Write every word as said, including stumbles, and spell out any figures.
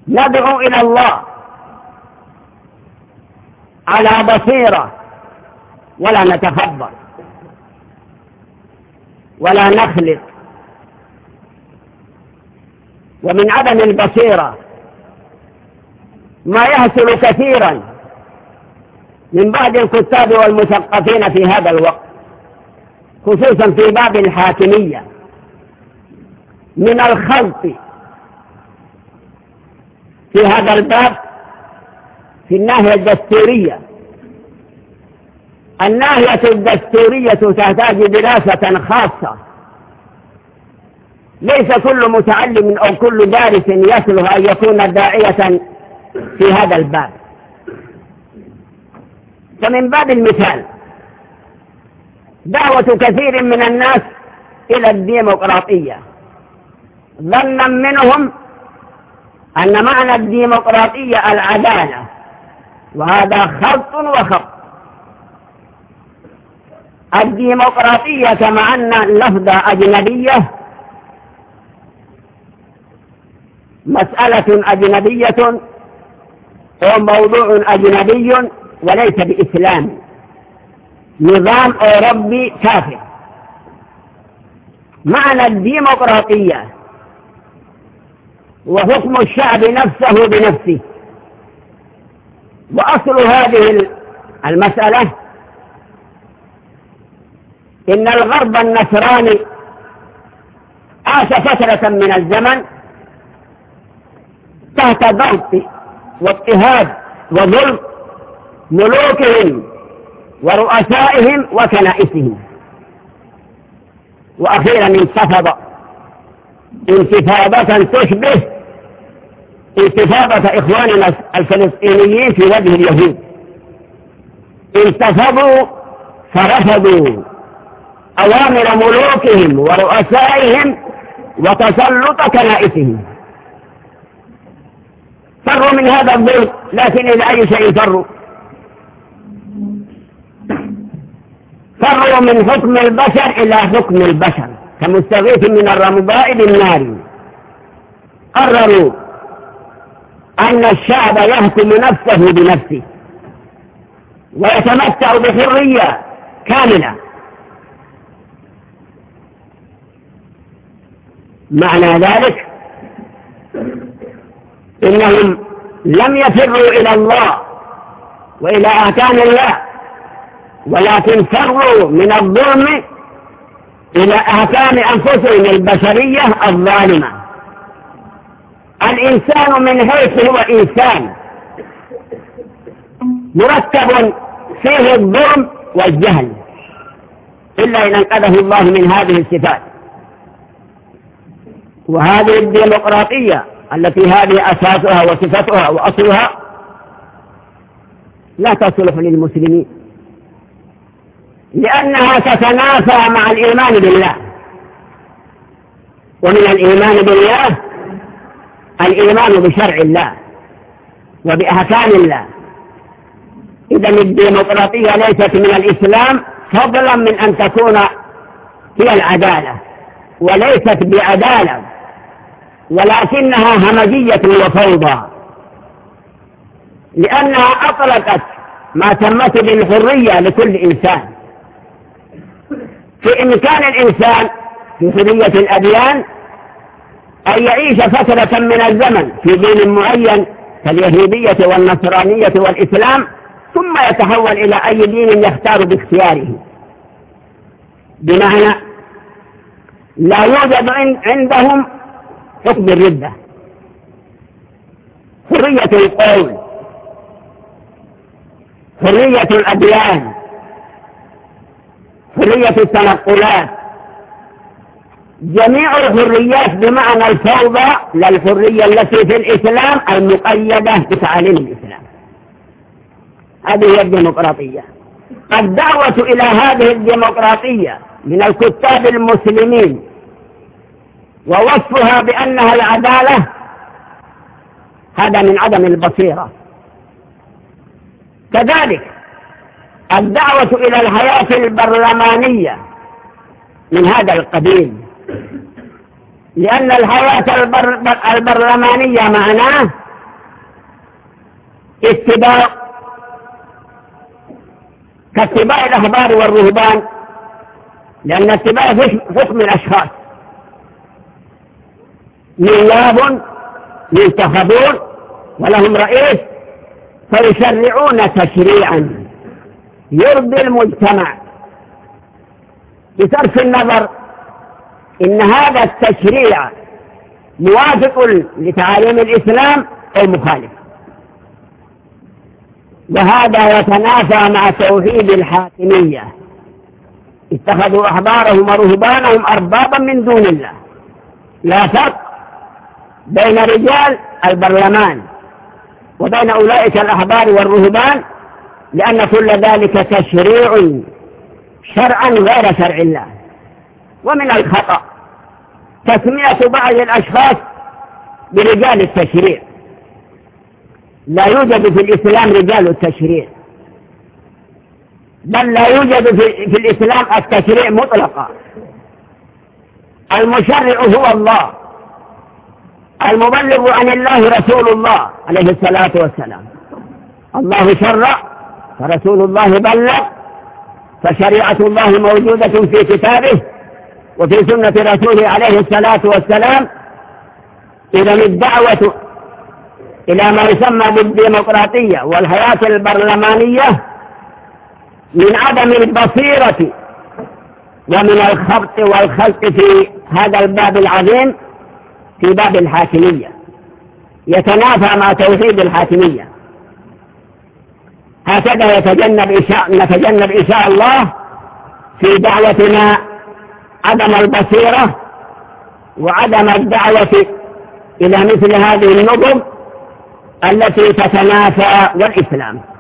ندعو إلى الله على بصيرة ولا نتخبر ولا نخلط. ومن عدم البصيرة ما يحصل كثيرا من بعض الكتاب والمثقفين في هذا الوقت، خصوصا في باب الحاكمية، من الخلط في هذا الباب في الناحية الدستورية. الناحية الدستورية تحتاج دراسة خاصة، ليس كل متعلم أو كل دارس يصلح أن يكون داعية في هذا الباب. فمن باب المثال دعوة كثير من الناس إلى الديمقراطية ظنا منهم أن معنى الديمقراطية العدالة، وهذا خلط وخط. الديمقراطية كما أن اللفظ أجنبية، مسألة أجنبية وموضوع أجنبي وليس بإسلام، نظام أوروبي كافر. معنى الديمقراطية وحكم الشعب نفسه بنفسه. وأصل هذه المسألة إن الغرب النصراني عاش فترة من الزمن تحت ضغط واضطهاد وظلم ملوكهم ورؤسائهم وكنائسهم، وأخيرا انتفض انتفاضة تشبه انتفاضة إخواننا الفلسطينيين في وجه اليهود. انتفضوا فرفضوا أوامر ملوكهم ورؤسائهم وتسلط كنائسهم، فروا من هذا الظلم. لكن إلى أي شيء فروا؟ فروا من حكم البشر إلى حكم البشر كمستغيث من الرمضاء بالنار. قرروا أن الشعب يحكم نفسه بنفسه ويتمتع بحرية كاملة. معنى ذلك إنهم لم يفروا إلى الله وإلى أحكام الله، ولكن فروا من الظلم إلى أحكام أنفسهم البشرية الظالمة. الإنسان من حيث هو إنسان مرتب فيه الظلم والجهل، إلا إن أنقذه الله من هذه الصفات. وهذه الديمقراطية التي هذه أساسها وصفتها وأصلها لا تصلح للمسلمين، لأنها تتنافى مع الإيمان بالله. ومن الإيمان بالله الإيمان بشرع الله وبأحكام الله. إذن الديمقراطية ليست من الإسلام، فضلا من أن تكون هي العدالة، وليست بعدالة، ولكنها همجية وفوضى، لأنها أطلقت ما تمت بالحرية لكل إنسان. في إمكان الإنسان في حرية الأديان أن يعيش فترة من الزمن في دين معين كاليهودية والنصرانية والإسلام، ثم يتحول إلى أي دين يختار باختياره. بمعنى لا يوجد عندهم حكم الردة، حرية القول، حرية الأديان، حرية التنقلات، جميع الحريات بمعنى الفوضى، لا الحرية التي في الإسلام المقيدة بتعاليم الإسلام. هذه هي الديمقراطية. الدعوة إلى هذه الديمقراطية من الكتاب المسلمين ووصفها بأنها العدالة، هذا من عدم البصيرة. كذلك الدعوة إلى الحياة البرلمانية من هذا القبيل، لأن الحياة البر... البرلمانية معناه اتباع كاتباع الأحبار والرهبان، لأن اتباع حكم الأشخاص نياب ينتخبون ولهم رئيس فيشرعون تشريعا يرضي المجتمع بصرف النظر إن هذا التشريع موافق لتعاليم الإسلام أو مخالف. وهذا يتنافى مع توحيد الحاكمية، اتخذوا أحبارهم ورهبانهم أربابا من دون الله. لا فرق بين رجال البرلمان وبين أولئك الأحبار والرهبان، لأن كل ذلك تشريع شرعا غير شرع الله. ومن الخطأ تسمية بعض الأشخاص برجال التشريع. لا يوجد في الإسلام رجال التشريع، بل لا يوجد في الإسلام التشريع مطلقا. المشرع هو الله، المبلغ عن الله رسول الله عليه الصلاة والسلام. الله شرع فرسول الله بلغ، فشريعة الله موجودة في كتابه وفي سنة رسوله عليه الصلاة والسلام. إذا الدعوة إلى ما يسمى بالديمقراطية والحياة البرلمانية من عدم البصيرة ومن الخبط والخلط في هذا الباب العظيم، في باب الحاكمية، يتنافى مع توحيد الحاكمية. هكذا يتجنب إن شاء نتجنب إن شاء الله في دعوتنا عدم البصيرة وعدم الدعوة إلى مثل هذه النظم التي تتنافى والإسلام.